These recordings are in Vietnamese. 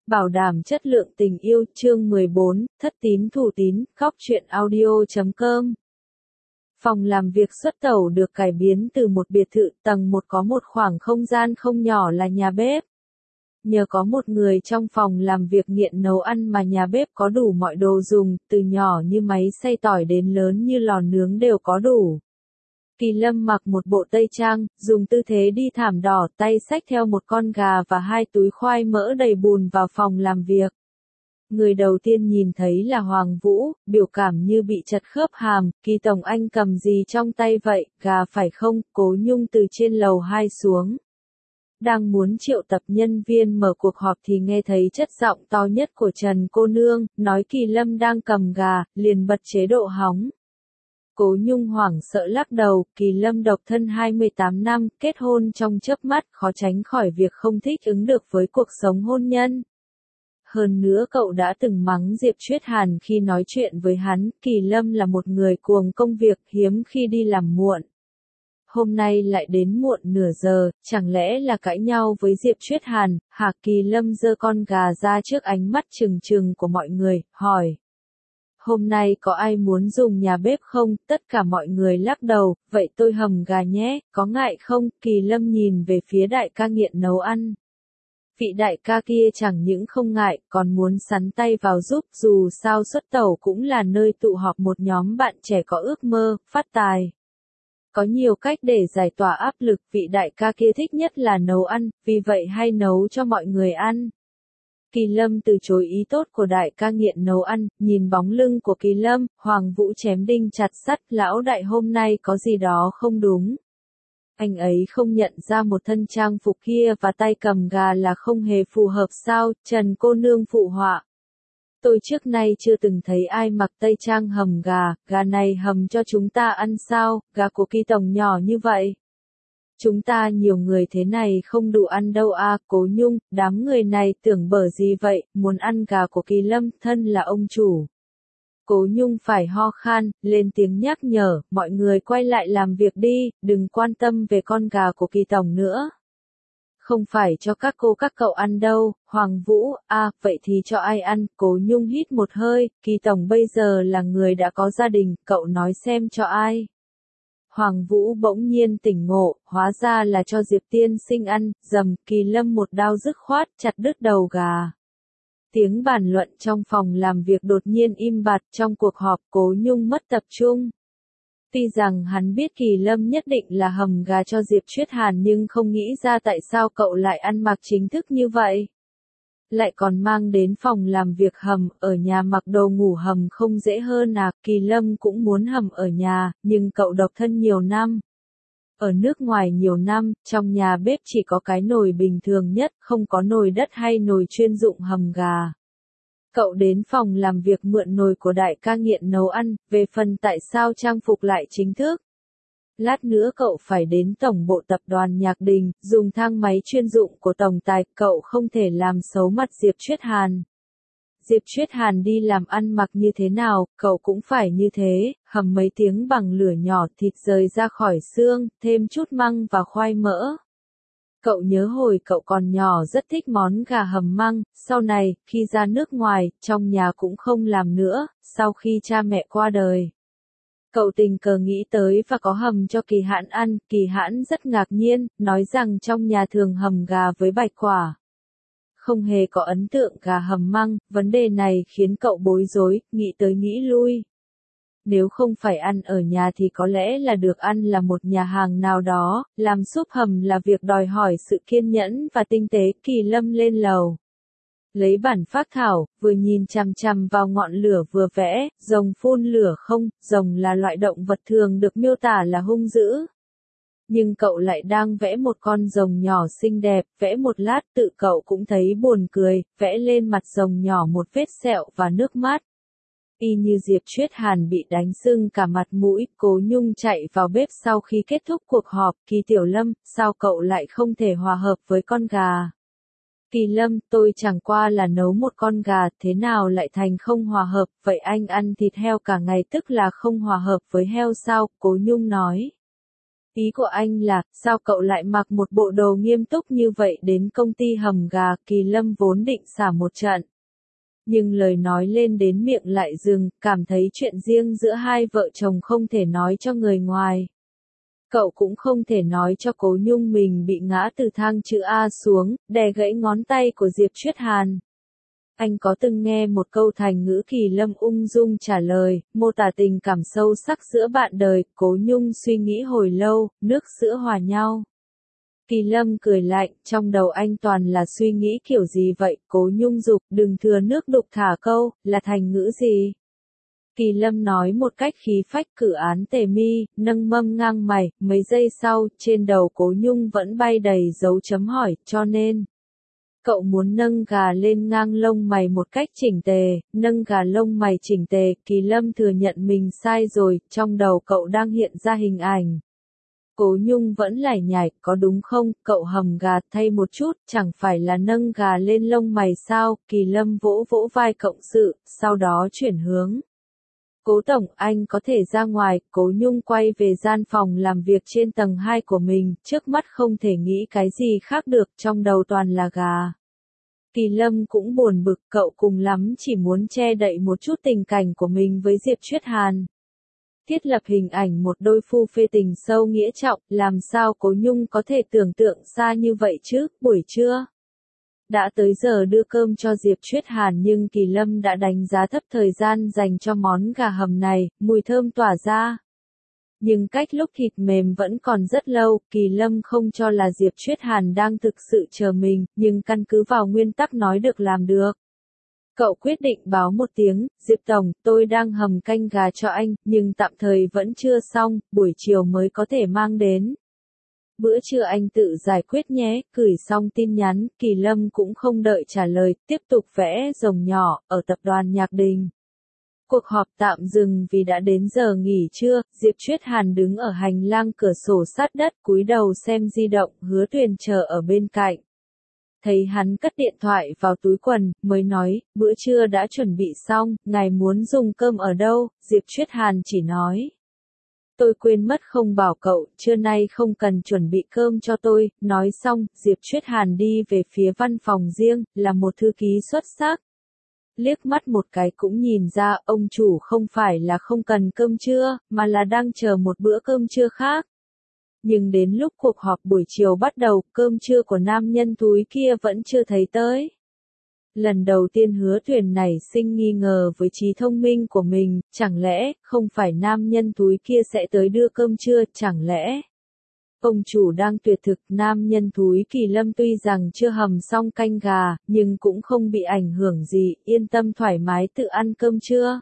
Bảo đảm chất lượng tình yêu chương 14, thất tín thủ tín, góc truyện audio.com. Phòng làm việc xuất tẩu được cải biến từ một biệt thự tầng 1 có một khoảng không gian không nhỏ là nhà bếp. Nhờ có một người trong phòng làm việc nghiện nấu ăn mà nhà bếp có đủ mọi đồ dùng, từ nhỏ như máy xay tỏi đến lớn như lò nướng đều có đủ. Kỳ Lâm mặc một bộ tây trang, dùng tư thế đi thảm đỏ, tay xách theo một con gà và 2 túi khoai mỡ đầy bùn vào phòng làm việc. Người đầu tiên nhìn thấy là Hoàng Vũ, biểu cảm như bị chật khớp hàm, Kỳ Tổng anh cầm gì trong tay vậy, gà phải không, Cố Nhung từ trên lầu 2 xuống. Đang muốn triệu tập nhân viên mở cuộc họp thì nghe thấy chất giọng to nhất của Trần cô nương, nói Kỳ Lâm đang cầm gà, liền bật chế độ hóng. Cố Nhung hoảng sợ lắc đầu, Kỳ Lâm độc thân 28 năm, kết hôn trong chớp mắt, khó tránh khỏi việc không thích ứng được với cuộc sống hôn nhân. Hơn nữa cậu đã từng mắng Diệp Chuyết Hàn khi nói chuyện với hắn, Kỳ Lâm là một người cuồng công việc, hiếm khi đi làm muộn. Hôm nay lại đến muộn nửa giờ, chẳng lẽ là cãi nhau với Diệp Chuyết Hàn, hả? Kỳ Lâm giơ con gà ra trước ánh mắt trừng trừng của mọi người, hỏi. Hôm nay có ai muốn dùng nhà bếp không? Tất cả mọi người lắc đầu, vậy tôi hầm gà nhé, có ngại không? Kỳ Lâm nhìn về phía đại ca nghiện nấu ăn. Vị đại ca kia chẳng những không ngại, còn muốn sắn tay vào giúp, dù sao xuất tẩu cũng là nơi tụ họp một nhóm bạn trẻ có ước mơ, phát tài. Có nhiều cách để giải tỏa áp lực, vị đại ca kia thích nhất là nấu ăn, vì vậy hay nấu cho mọi người ăn. Kỳ Lâm từ chối ý tốt của đại ca nghiện nấu ăn, nhìn bóng lưng của Kỳ Lâm, Hoàng Vũ chém đinh chặt sắt, lão đại hôm nay có gì đó không đúng. Anh ấy không nhận ra một thân trang phục kia và tay cầm gà là không hề phù hợp sao, Trần cô nương phụ họa. Tôi trước nay chưa từng thấy ai mặc tây trang hầm gà này hầm cho chúng ta ăn sao, gà của Kỳ Tổng nhỏ như vậy. Chúng ta nhiều người thế này không đủ ăn đâu à, Cố Nhung, đám người này tưởng bở gì vậy, muốn ăn gà của Kỳ Lâm, thân là ông chủ. Cố Nhung phải ho khan, lên tiếng nhắc nhở, mọi người quay lại làm việc đi, đừng quan tâm về con gà của Kỳ Tổng nữa. Không phải cho các cô các cậu ăn đâu, Hoàng Vũ, vậy thì cho ai ăn, Cố Nhung hít một hơi, Kỳ Tổng bây giờ là người đã có gia đình, cậu nói xem cho ai. Hoàng Vũ bỗng nhiên tỉnh ngộ, hóa ra là cho Diệp Tiên Sinh ăn, dầm, Kỳ Lâm một đao dứt khoát, chặt đứt đầu gà. Tiếng bàn luận trong phòng làm việc đột nhiên im bặt, trong cuộc họp Cố Nhung mất tập trung. Tuy rằng hắn biết Kỳ Lâm nhất định là hầm gà cho Diệp Chuyết Hàn nhưng không nghĩ ra tại sao cậu lại ăn mặc chính thức như vậy. Lại còn mang đến phòng làm việc hầm, ở nhà mặc đồ ngủ hầm không dễ hơn à, Kỳ Lâm cũng muốn hầm ở nhà, nhưng cậu độc thân nhiều năm. Ở nước ngoài nhiều năm, trong nhà bếp chỉ có cái nồi bình thường nhất, không có nồi đất hay nồi chuyên dụng hầm gà. Cậu đến phòng làm việc mượn nồi của đại ca nghiện nấu ăn, về phần tại sao trang phục lại chính thức. Lát nữa cậu phải đến tổng bộ tập đoàn Nhạc Đình, dùng thang máy chuyên dụng của tổng tài, cậu không thể làm xấu mặt Diệp Chuyết Hàn. Diệp Chuyết Hàn đi làm ăn mặc như thế nào, cậu cũng phải như thế, hầm mấy tiếng bằng lửa nhỏ, thịt rời ra khỏi xương, thêm chút măng và khoai mỡ. Cậu nhớ hồi cậu còn nhỏ rất thích món gà hầm măng, sau này, khi ra nước ngoài, trong nhà cũng không làm nữa, sau khi cha mẹ qua đời. Cậu tình cờ nghĩ tới và có hầm cho Kỳ Hãn ăn, Kỳ Hãn rất ngạc nhiên, nói rằng trong nhà thường hầm gà với bạch quả. Không hề có ấn tượng gà hầm măng, vấn đề này khiến cậu bối rối, nghĩ tới nghĩ lui. Nếu không phải ăn ở nhà thì có lẽ là được ăn là một nhà hàng nào đó, làm súp hầm là việc đòi hỏi sự kiên nhẫn và tinh tế. Kỳ Lâm lên lầu. Lấy bản phác thảo, vừa nhìn chằm chằm vào ngọn lửa vừa vẽ, rồng phun lửa không, rồng là loại động vật thường được miêu tả là hung dữ. Nhưng cậu lại đang vẽ một con rồng nhỏ xinh đẹp, vẽ một lát tự cậu cũng thấy buồn cười, vẽ lên mặt rồng nhỏ một vết sẹo và nước mắt. Y như Diệp Chuyết Hàn bị đánh sưng cả mặt mũi, Cố Nhung chạy vào bếp sau khi kết thúc cuộc họp, Kỳ Tiểu Lâm, sao cậu lại không thể hòa hợp với con gà? Kỳ Lâm, tôi chẳng qua là nấu một con gà, thế nào lại thành không hòa hợp, vậy anh ăn thịt heo cả ngày tức là không hòa hợp với heo sao, Cố Nhung nói. Ý của anh là, sao cậu lại mặc một bộ đồ nghiêm túc như vậy đến công ty hầm gà? Kỳ Lâm vốn định xả một trận. Nhưng lời nói lên đến miệng lại dừng, cảm thấy chuyện riêng giữa hai vợ chồng không thể nói cho người ngoài. Cậu cũng không thể nói cho Cố Nhung mình bị ngã từ thang chữ A xuống, đè gãy ngón tay của Diệp Chuyết Hàn. Anh có từng nghe một câu thành ngữ? Kỳ Lâm ung dung trả lời, mô tả tình cảm sâu sắc giữa bạn đời. Cố Nhung suy nghĩ hồi lâu, nước sữa hòa nhau. Kỳ Lâm cười lạnh, trong đầu anh toàn là suy nghĩ kiểu gì vậy? Cố Nhung giục, đừng thừa nước đục thả câu, là thành ngữ gì? Kỳ Lâm nói một cách khí phách. Cử án tề mi, nâng mâm ngang mày. Mấy giây sau, trên đầu Cố Nhung vẫn bay đầy dấu chấm hỏi, cho nên cậu muốn nâng gà lên ngang lông mày một cách chỉnh tề, nâng gà lông mày chỉnh tề. Kỳ Lâm thừa nhận mình sai rồi, trong đầu cậu đang hiện ra hình ảnh. Cố Nhung vẫn lải nhải, có đúng không? Cậu hầm gà thay một chút, chẳng phải là nâng gà lên lông mày sao? Kỳ Lâm vỗ vỗ vai cộng sự, sau đó chuyển hướng. Cố tổng, anh có thể ra ngoài. Cố Nhung quay về gian phòng làm việc trên tầng 2 của mình, trước mắt không thể nghĩ cái gì khác được, trong đầu toàn là gà. Kỳ Lâm cũng buồn bực, cậu cùng lắm chỉ muốn che đậy một chút tình cảnh của mình với Diệp Chuyết Hàn. Thiết lập hình ảnh một đôi phu phê tình sâu nghĩa trọng, làm sao Cố Nhung có thể tưởng tượng xa như vậy chứ? Buổi trưa đã tới giờ đưa cơm cho Diệp Chuyết Hàn nhưng Kỳ Lâm đã đánh giá thấp thời gian dành cho món gà hầm này, mùi thơm tỏa ra. Nhưng cách lúc thịt mềm vẫn còn rất lâu, Kỳ Lâm không cho là Diệp Chuyết Hàn đang thực sự chờ mình, nhưng căn cứ vào nguyên tắc nói được làm được. Cậu quyết định báo một tiếng, Diệp Tổng, tôi đang hầm canh gà cho anh, nhưng tạm thời vẫn chưa xong, buổi chiều mới có thể mang đến. Bữa trưa anh tự giải quyết nhé. Gửi xong tin nhắn, Kỳ Lâm cũng không đợi trả lời, tiếp tục vẽ rồng nhỏ, ở tập đoàn Nhạc Đình. Cuộc họp tạm dừng vì đã đến giờ nghỉ trưa. Diệp Chuyết Hàn đứng ở hành lang cửa sổ sát đất, cúi đầu xem di động. Hứa Tuyền chờ ở bên cạnh. Thấy hắn cất điện thoại vào túi quần, mới nói, bữa trưa đã chuẩn bị xong, ngài muốn dùng cơm ở đâu? Diệp Chuyết Hàn chỉ nói. Tôi quên mất không bảo cậu, trưa nay không cần chuẩn bị cơm cho tôi. Nói xong, Diệp Chuyết Hàn đi về phía văn phòng riêng, là một thư ký xuất sắc. Liếc mắt một cái cũng nhìn ra, ông chủ không phải là không cần cơm trưa, mà là đang chờ một bữa cơm trưa khác. Nhưng đến lúc cuộc họp buổi chiều bắt đầu, cơm trưa của nam nhân túi kia vẫn chưa thấy tới. Lần đầu tiên Hứa Tuyền nảy sinh nghi ngờ với trí thông minh của mình, chẳng lẽ không phải nam nhân túi kia sẽ tới đưa cơm trưa? Chẳng lẽ ông chủ đang tuyệt thực? Nam nhân túi Kỳ Lâm tuy rằng chưa hầm xong canh gà, nhưng cũng không bị ảnh hưởng gì, yên tâm thoải mái tự ăn cơm trưa.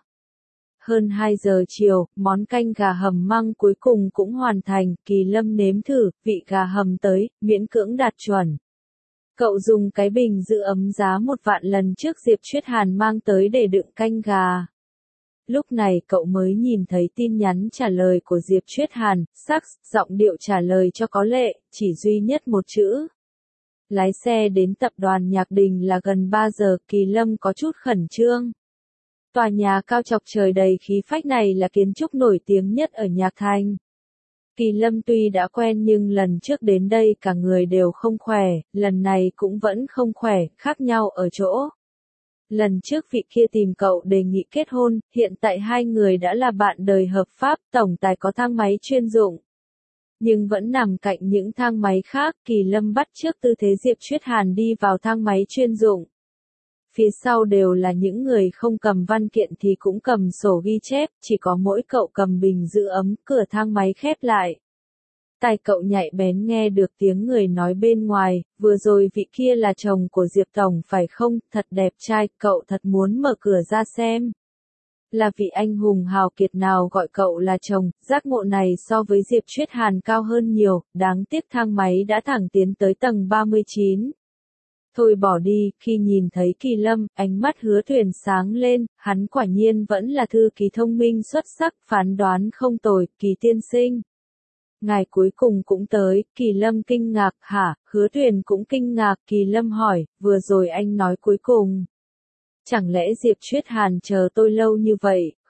Hơn 2 giờ chiều, món canh gà hầm măng cuối cùng cũng hoàn thành. Kỳ Lâm nếm thử, vị gà hầm tới, miễn cưỡng đạt chuẩn. Cậu dùng cái bình giữ ấm giá 1 vạn lần trước Diệp Chuyết Hàn mang tới để đựng canh gà. Lúc này cậu mới nhìn thấy tin nhắn trả lời của Diệp Chuyết Hàn, sắc, giọng điệu trả lời cho có lệ, chỉ duy nhất một chữ. Lái xe đến tập đoàn Nhạc Đình là gần 3 giờ, Kỳ Lâm có chút khẩn trương. Tòa nhà cao chọc trời đầy khí phách này là kiến trúc nổi tiếng nhất ở Nhạc Thành. Kỳ Lâm tuy đã quen nhưng lần trước đến đây cả người đều không khỏe, lần này cũng vẫn không khỏe, khác nhau ở chỗ. Lần trước vị kia tìm cậu đề nghị kết hôn, hiện tại hai người đã là bạn đời hợp pháp, tổng tài có thang máy chuyên dụng. Nhưng vẫn nằm cạnh những thang máy khác, Kỳ Lâm bắt chước tư thế Diệp Chuyết Hàn đi vào thang máy chuyên dụng. Phía sau đều là những người không cầm văn kiện thì cũng cầm sổ ghi chép, chỉ có mỗi cậu cầm bình giữ ấm, cửa thang máy khép lại. Tai cậu nhạy bén nghe được tiếng người nói bên ngoài, vừa rồi vị kia là chồng của Diệp Tổng phải không? Thật đẹp trai, cậu thật muốn mở cửa ra xem. Là vị anh hùng hào kiệt nào gọi cậu là chồng? Giác ngộ này so với Diệp Chuyết Hàn cao hơn nhiều, đáng tiếc thang máy đã thẳng tiến tới tầng 39. Thôi bỏ đi, khi nhìn thấy Kỳ Lâm, ánh mắt Hứa Tuyền sáng lên, hắn quả nhiên vẫn là thư ký thông minh xuất sắc, phán đoán không tồi. Kỳ tiên sinh. Ngài cuối cùng cũng tới. Kỳ Lâm kinh ngạc. Hả? Hứa Tuyền cũng kinh ngạc. Kỳ Lâm hỏi, vừa rồi anh nói cuối cùng. Chẳng lẽ Diệp Chuyết Hàn chờ tôi lâu như vậy?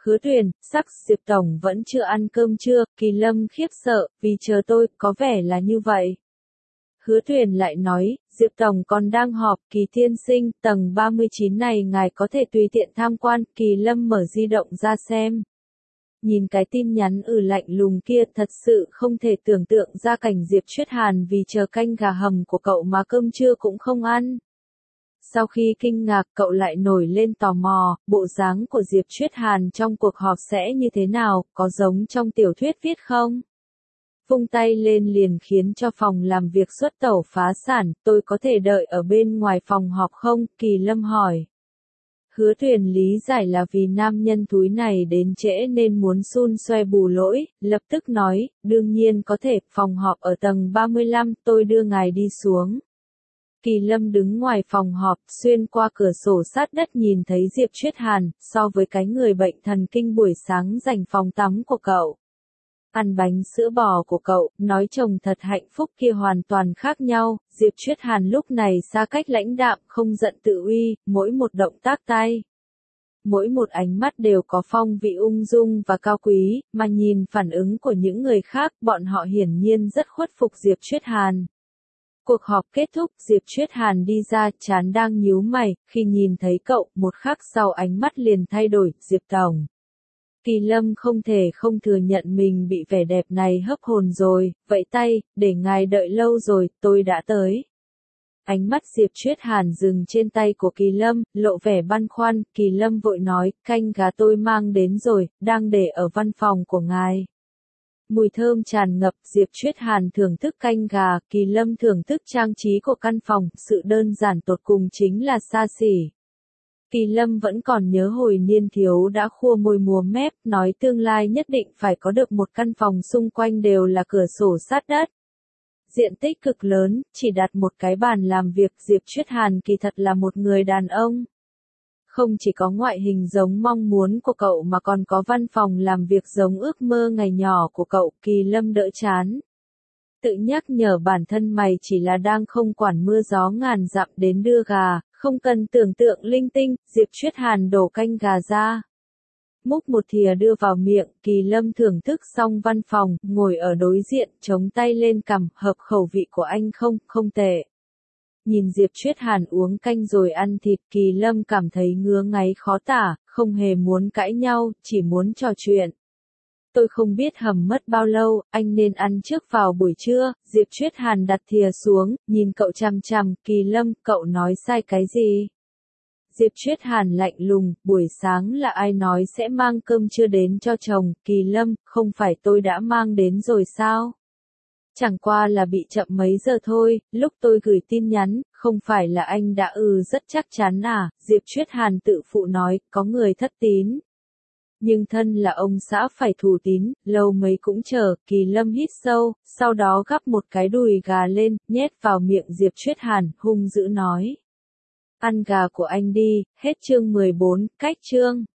Hứa Tuyền, sắc Diệp Tổng vẫn chưa ăn cơm trưa, Kỳ Lâm khiếp sợ, vì chờ tôi, có vẻ là như vậy. Hứa Tuyền lại nói, Diệp Tổng còn đang họp, Kỳ tiên sinh, tầng 39 này ngài có thể tùy tiện tham quan, Kỳ Lâm mở di động ra xem. Nhìn cái tin nhắn lạnh lùng kia thật sự không thể tưởng tượng ra cảnh Diệp Chuyết Hàn vì chờ canh gà hầm của cậu mà cơm trưa cũng không ăn. Sau khi kinh ngạc cậu lại nổi lên tò mò, bộ dáng của Diệp Chuyết Hàn trong cuộc họp sẽ như thế nào, có giống trong tiểu thuyết viết không? Vung tay lên liền khiến cho phòng làm việc xuất tẩu phá sản, tôi có thể đợi ở bên ngoài phòng họp không? Kỳ Lâm hỏi. Hứa Tuyền lý giải là vì nam nhân thúi này đến trễ nên muốn xun xoe bù lỗi, lập tức nói, đương nhiên có thể, phòng họp ở tầng 35, tôi đưa ngài đi xuống. Kỳ Lâm đứng ngoài phòng họp, xuyên qua cửa sổ sát đất nhìn thấy Diệp Chuyết Hàn, so với cái người bệnh thần kinh buổi sáng dành phòng tắm của cậu. Ăn bánh sữa bò của cậu, nói chồng thật hạnh phúc kia hoàn toàn khác nhau, Diệp Chuyết Hàn lúc này xa cách lãnh đạm, không giận tự uy, mỗi một động tác tay. Mỗi một ánh mắt đều có phong vị ung dung và cao quý, mà nhìn phản ứng của những người khác, bọn họ hiển nhiên rất khuất phục Diệp Chuyết Hàn. Cuộc họp kết thúc, Diệp Chuyết Hàn đi ra, trán đang nhíu mày, khi nhìn thấy cậu, một khắc sau ánh mắt liền thay đổi, Diệp Tổng. Kỳ Lâm không thể không thừa nhận mình bị vẻ đẹp này hấp hồn rồi, vẫy tay, để ngài đợi lâu rồi, tôi đã tới. Ánh mắt Diệp Chuyết Hàn dừng trên tay của Kỳ Lâm, lộ vẻ băn khoăn, Kỳ Lâm vội nói, canh gà tôi mang đến rồi, đang để ở văn phòng của ngài. Mùi thơm tràn ngập, Diệp Chuyết Hàn thưởng thức canh gà, Kỳ Lâm thưởng thức trang trí của căn phòng, sự đơn giản tột cùng chính là xa xỉ. Kỳ Lâm vẫn còn nhớ hồi niên thiếu đã khua môi múa mép, nói tương lai nhất định phải có được một căn phòng xung quanh đều là cửa sổ sát đất. Diện tích cực lớn, chỉ đặt một cái bàn làm việc, Diệp Chuyết Hàn kỳ thật là một người đàn ông. Không chỉ có ngoại hình giống mong muốn của cậu mà còn có văn phòng làm việc giống ước mơ ngày nhỏ của cậu, Kỳ Lâm đỡ chán. Tự nhắc nhở bản thân mày chỉ là đang không quản mưa gió ngàn dặm đến đưa gà, không cần tưởng tượng linh tinh, Diệp Chuyết Hàn đổ canh gà ra. Múc một thìa đưa vào miệng, Kỳ Lâm thưởng thức xong văn phòng, ngồi ở đối diện, chống tay lên cằm, hợp khẩu vị của anh không tệ. Nhìn Diệp Chuyết Hàn uống canh rồi ăn thịt, Kỳ Lâm cảm thấy ngứa ngáy khó tả, không hề muốn cãi nhau, chỉ muốn trò chuyện. Tôi không biết hầm mất bao lâu, anh nên ăn trước vào buổi trưa, Diệp Chuyết Hàn đặt thìa xuống, nhìn cậu chằm chằm, Kỳ Lâm, cậu nói sai cái gì? Diệp Chuyết Hàn lạnh lùng, buổi sáng là ai nói sẽ mang cơm trưa đến cho chồng, Kỳ Lâm, không phải tôi đã mang đến rồi sao? Chẳng qua là bị chậm mấy giờ thôi, lúc tôi gửi tin nhắn, không phải là anh đã rất chắc chắn à, Diệp Chuyết Hàn tự phụ nói, có người thất tín. Nhưng thân là ông xã phải thủ tín, lâu mấy cũng chờ, Kỳ Lâm hít sâu, sau đó gắp một cái đùi gà lên, nhét vào miệng Diệp Chuyết Hàn, hung dữ nói. Ăn gà của anh đi, hết chương 14, cách chương.